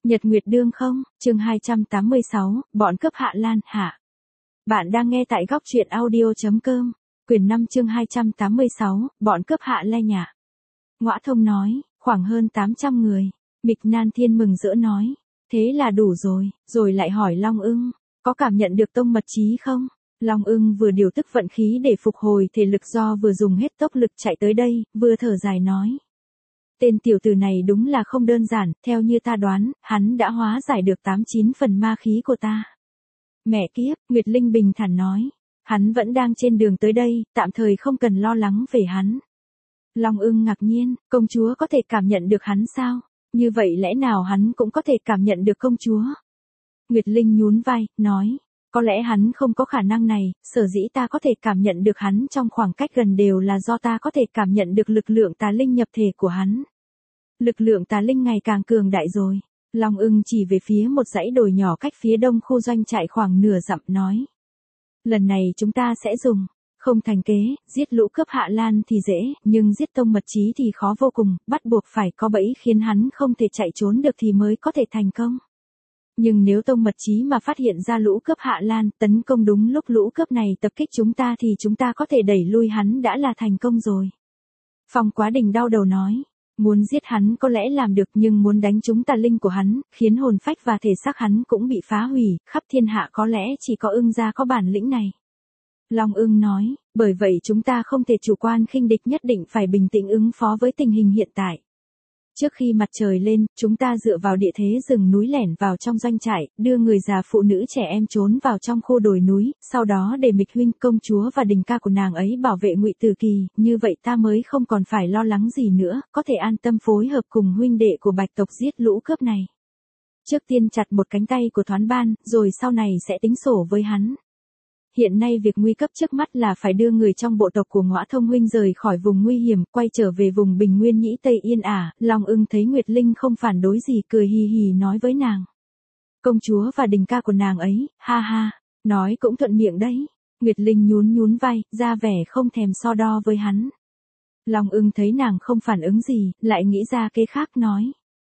Nhật Nguyệt Đương không, chương 286, bọn cướp Hạ Lan, hạ. Bạn đang nghe tại góc truyện audio.com, quyển 5 chương 286, bọn cướp Hạ Lan nhạ. Ngõa Thông nói, khoảng hơn 800 người. Mịch Nan Thiên mừng rỡ nói, thế là đủ rồi lại hỏi Long Ưng, có cảm nhận được tông mật chí không? Long Ưng vừa điều tức vận khí để phục hồi thể lực do vừa dùng hết tốc lực chạy tới đây, vừa thở dài nói. Tên tiểu tử này đúng là không đơn giản, theo như ta đoán, hắn đã hóa giải được 89 phần ma khí của ta. Mẹ kiếp, Nguyệt Linh bình thản nói, hắn vẫn đang trên đường tới đây, tạm thời không cần lo lắng về hắn. Long Ưng ngạc nhiên, công chúa có thể cảm nhận được hắn sao? Như vậy lẽ nào hắn cũng có thể cảm nhận được công chúa? Nguyệt Linh nhún vai, nói, có lẽ hắn không có khả năng này, sở dĩ ta có thể cảm nhận được hắn trong khoảng cách gần đều là do ta có thể cảm nhận được lực lượng tà linh nhập thể của hắn. Lực lượng tà linh ngày càng cường đại rồi. Long Ưng chỉ về phía một dãy đồi nhỏ cách phía đông khu doanh trại khoảng nửa dặm nói. Lần này chúng ta sẽ dùng, không thành kế, giết lũ cướp Hạ Lan thì dễ, nhưng giết tông mật chí thì khó vô cùng, bắt buộc phải có bẫy khiến hắn không thể chạy trốn được thì mới có thể thành công. Nhưng nếu tông mật chí mà phát hiện ra lũ cướp Hạ Lan tấn công đúng lúc lũ cướp này tập kích chúng ta thì chúng ta có thể đẩy lui hắn đã là thành công rồi. Phong Quá Đình đau đầu nói, muốn giết hắn có lẽ làm được nhưng muốn đánh trúng tà linh của hắn, khiến hồn phách và thể xác hắn cũng bị phá hủy, khắp thiên hạ có lẽ chỉ có Ưng gia có bản lĩnh này. Long Ưng nói, bởi vậy chúng ta không thể chủ quan khinh địch, nhất định phải bình tĩnh ứng phó với tình hình hiện tại. Trước khi mặt trời lên, chúng ta dựa vào địa thế rừng núi lẻn vào trong doanh trại, đưa người già phụ nữ trẻ em trốn vào trong khu đồi núi, sau đó để Mịch huynh, công chúa và đình ca của nàng ấy bảo vệ Ngụy Tử Kỳ, như vậy ta mới không còn phải lo lắng gì nữa, có thể an tâm phối hợp cùng huynh đệ của Bạch tộc giết lũ cướp này. Trước tiên chặt một cánh tay của Thoán Ban, rồi sau này sẽ tính sổ với hắn. Hiện nay việc nguy cấp trước mắt là phải đưa người trong bộ tộc của Ngõa Thông huynh rời khỏi vùng nguy hiểm, quay trở về vùng Bình Nguyên Nhĩ Tây yên ả. Long Ưng thấy Nguyệt Linh không phản đối gì, cười hì hì nói với nàng. Công chúa và đình ca của nàng ấy, ha ha, nói cũng thuận miệng đấy. Nguyệt Linh nhún vai, ra vẻ không thèm so đo với hắn. Long Ưng thấy nàng không phản ứng gì, lại nghĩ ra kế khác nói.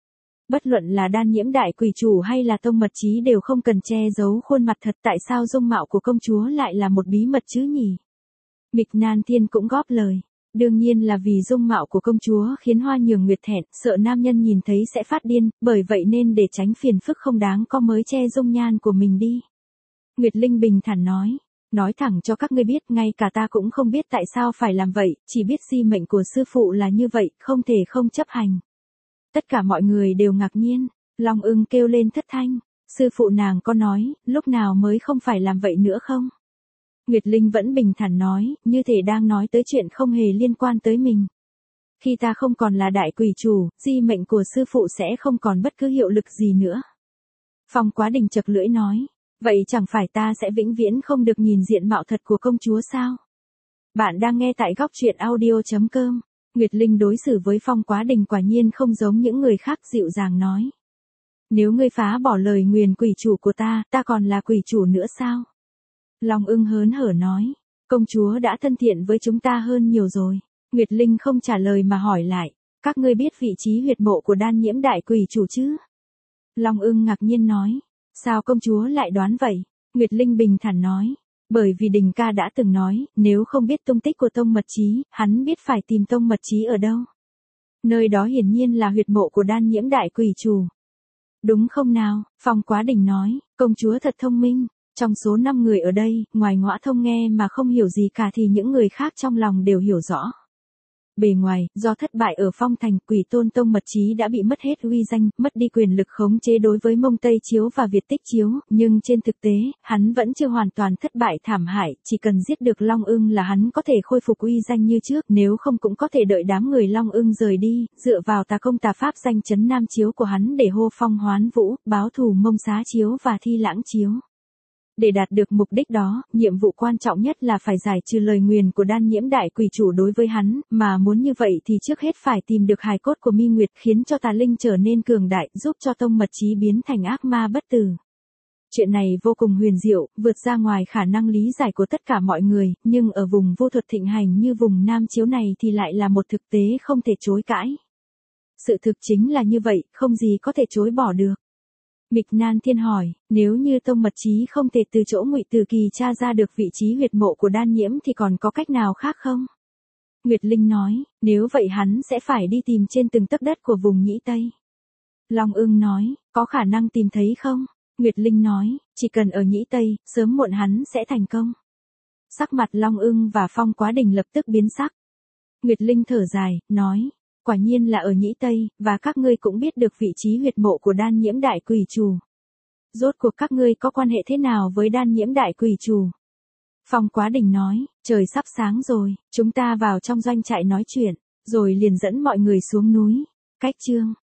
Bất luận là Đan Nhiễm đại quỷ chủ hay là tông mật chí đều không cần che giấu khuôn mặt thật, tại sao dung mạo của công chúa lại là một bí mật chứ nhỉ? Mịch Nan Thiên cũng góp lời. Đương nhiên là vì dung mạo của công chúa khiến Hoa Nhường Nguyệt thẹn, sợ nam nhân nhìn thấy sẽ phát điên, bởi vậy nên để tránh phiền phức không đáng có mới che dung nhan của mình đi. Nguyệt Linh bình thản nói thẳng cho các ngươi biết, ngay cả ta cũng không biết tại sao phải làm vậy, chỉ biết di mệnh của sư phụ là như vậy, không thể không chấp hành. Tất cả mọi người đều ngạc nhiên, Long Ưng kêu lên thất thanh, sư phụ nàng có nói, lúc nào mới không phải làm vậy nữa không? Nguyệt Linh vẫn bình thản nói, như thể đang nói tới chuyện không hề liên quan tới mình. Khi ta không còn là đại quỷ chủ, di mệnh của sư phụ sẽ không còn bất cứ hiệu lực gì nữa. Phong Quá Đình chật lưỡi nói, vậy chẳng phải ta sẽ vĩnh viễn không được nhìn diện mạo thật của công chúa sao? Bạn đang nghe tại góc truyện audio.com. Nguyệt Linh đối xử với Phong Quá Đình quả nhiên không giống những người khác, dịu dàng nói. Nếu ngươi phá bỏ lời nguyền quỷ chủ của ta còn là quỷ chủ nữa sao? Long Ưng hớn hở nói, công chúa đã thân thiện với chúng ta hơn nhiều rồi. Nguyệt Linh không trả lời mà hỏi lại, các ngươi biết vị trí huyệt mộ của Đan Nhiễm đại quỷ chủ chứ? Long Ưng ngạc nhiên nói, sao công chúa lại đoán vậy? Nguyệt Linh bình thản nói. Bởi vì đình ca đã từng nói, nếu không biết tung tích của tông mật chí, hắn biết phải tìm tông mật chí ở đâu. Nơi đó hiển nhiên là huyệt mộ của Đan Nhiễm đại quỷ chủ. Đúng không nào? Phong Quá Đình nói, công chúa thật thông minh. Trong số 5 người ở đây, ngoài Ngõa Thông nghe mà không hiểu gì cả thì những người khác trong lòng đều hiểu rõ. Bề ngoài, do thất bại ở Phong Thành, Quỷ Tôn tông mật chí đã bị mất hết uy danh, mất đi quyền lực khống chế đối với Mông Tây Chiếu và Việt Tích Chiếu, nhưng trên thực tế, hắn vẫn chưa hoàn toàn thất bại thảm hại, chỉ cần giết được Long Ưng là hắn có thể khôi phục uy danh như trước, nếu không cũng có thể đợi đám người Long Ưng rời đi, dựa vào tà công tà pháp danh chấn Nam Chiếu của hắn để hô phong hoán vũ, báo thù Mông Xá Chiếu và Thi Lãng Chiếu. Để đạt được mục đích đó, nhiệm vụ quan trọng nhất là phải giải trừ lời nguyền của Đan Nhiễm đại quỷ chủ đối với hắn, mà muốn như vậy thì trước hết phải tìm được hài cốt của Mi Nguyệt, khiến cho tà linh trở nên cường đại, giúp cho tông mật chí biến thành ác ma bất tử. Chuyện này vô cùng huyền diệu, vượt ra ngoài khả năng lý giải của tất cả mọi người, nhưng ở vùng vô thuật thịnh hành như vùng Nam Chiếu này thì lại là một thực tế không thể chối cãi. Sự thực chính là như vậy, không gì có thể chối bỏ được. Mịch Nan Thiên hỏi, nếu như Tông Mật Chí không thể từ chỗ Ngụy Từ Kỳ tra ra được vị trí huyệt mộ của Đan Nhiễm thì còn có cách nào khác không? Nguyệt Linh nói, nếu vậy hắn sẽ phải đi tìm trên từng tấc đất của vùng Nhĩ Tây. Long Ưng nói, có khả năng tìm thấy không? Nguyệt Linh nói, chỉ cần ở Nhĩ Tây, sớm muộn hắn sẽ thành công. Sắc mặt Long Ưng và Phong Quá Đình lập tức biến sắc. Nguyệt Linh thở dài, nói, quả nhiên là ở Nhĩ Tây, và các ngươi cũng biết được vị trí huyệt mộ của Đan Nhiễm Đại Quỷ Trù. Rốt cuộc các ngươi có quan hệ thế nào với Đan Nhiễm Đại Quỷ Trù? Phong Quá Đình nói, trời sắp sáng rồi, chúng ta vào trong doanh trại nói chuyện, rồi liền dẫn mọi người xuống núi. Cách chương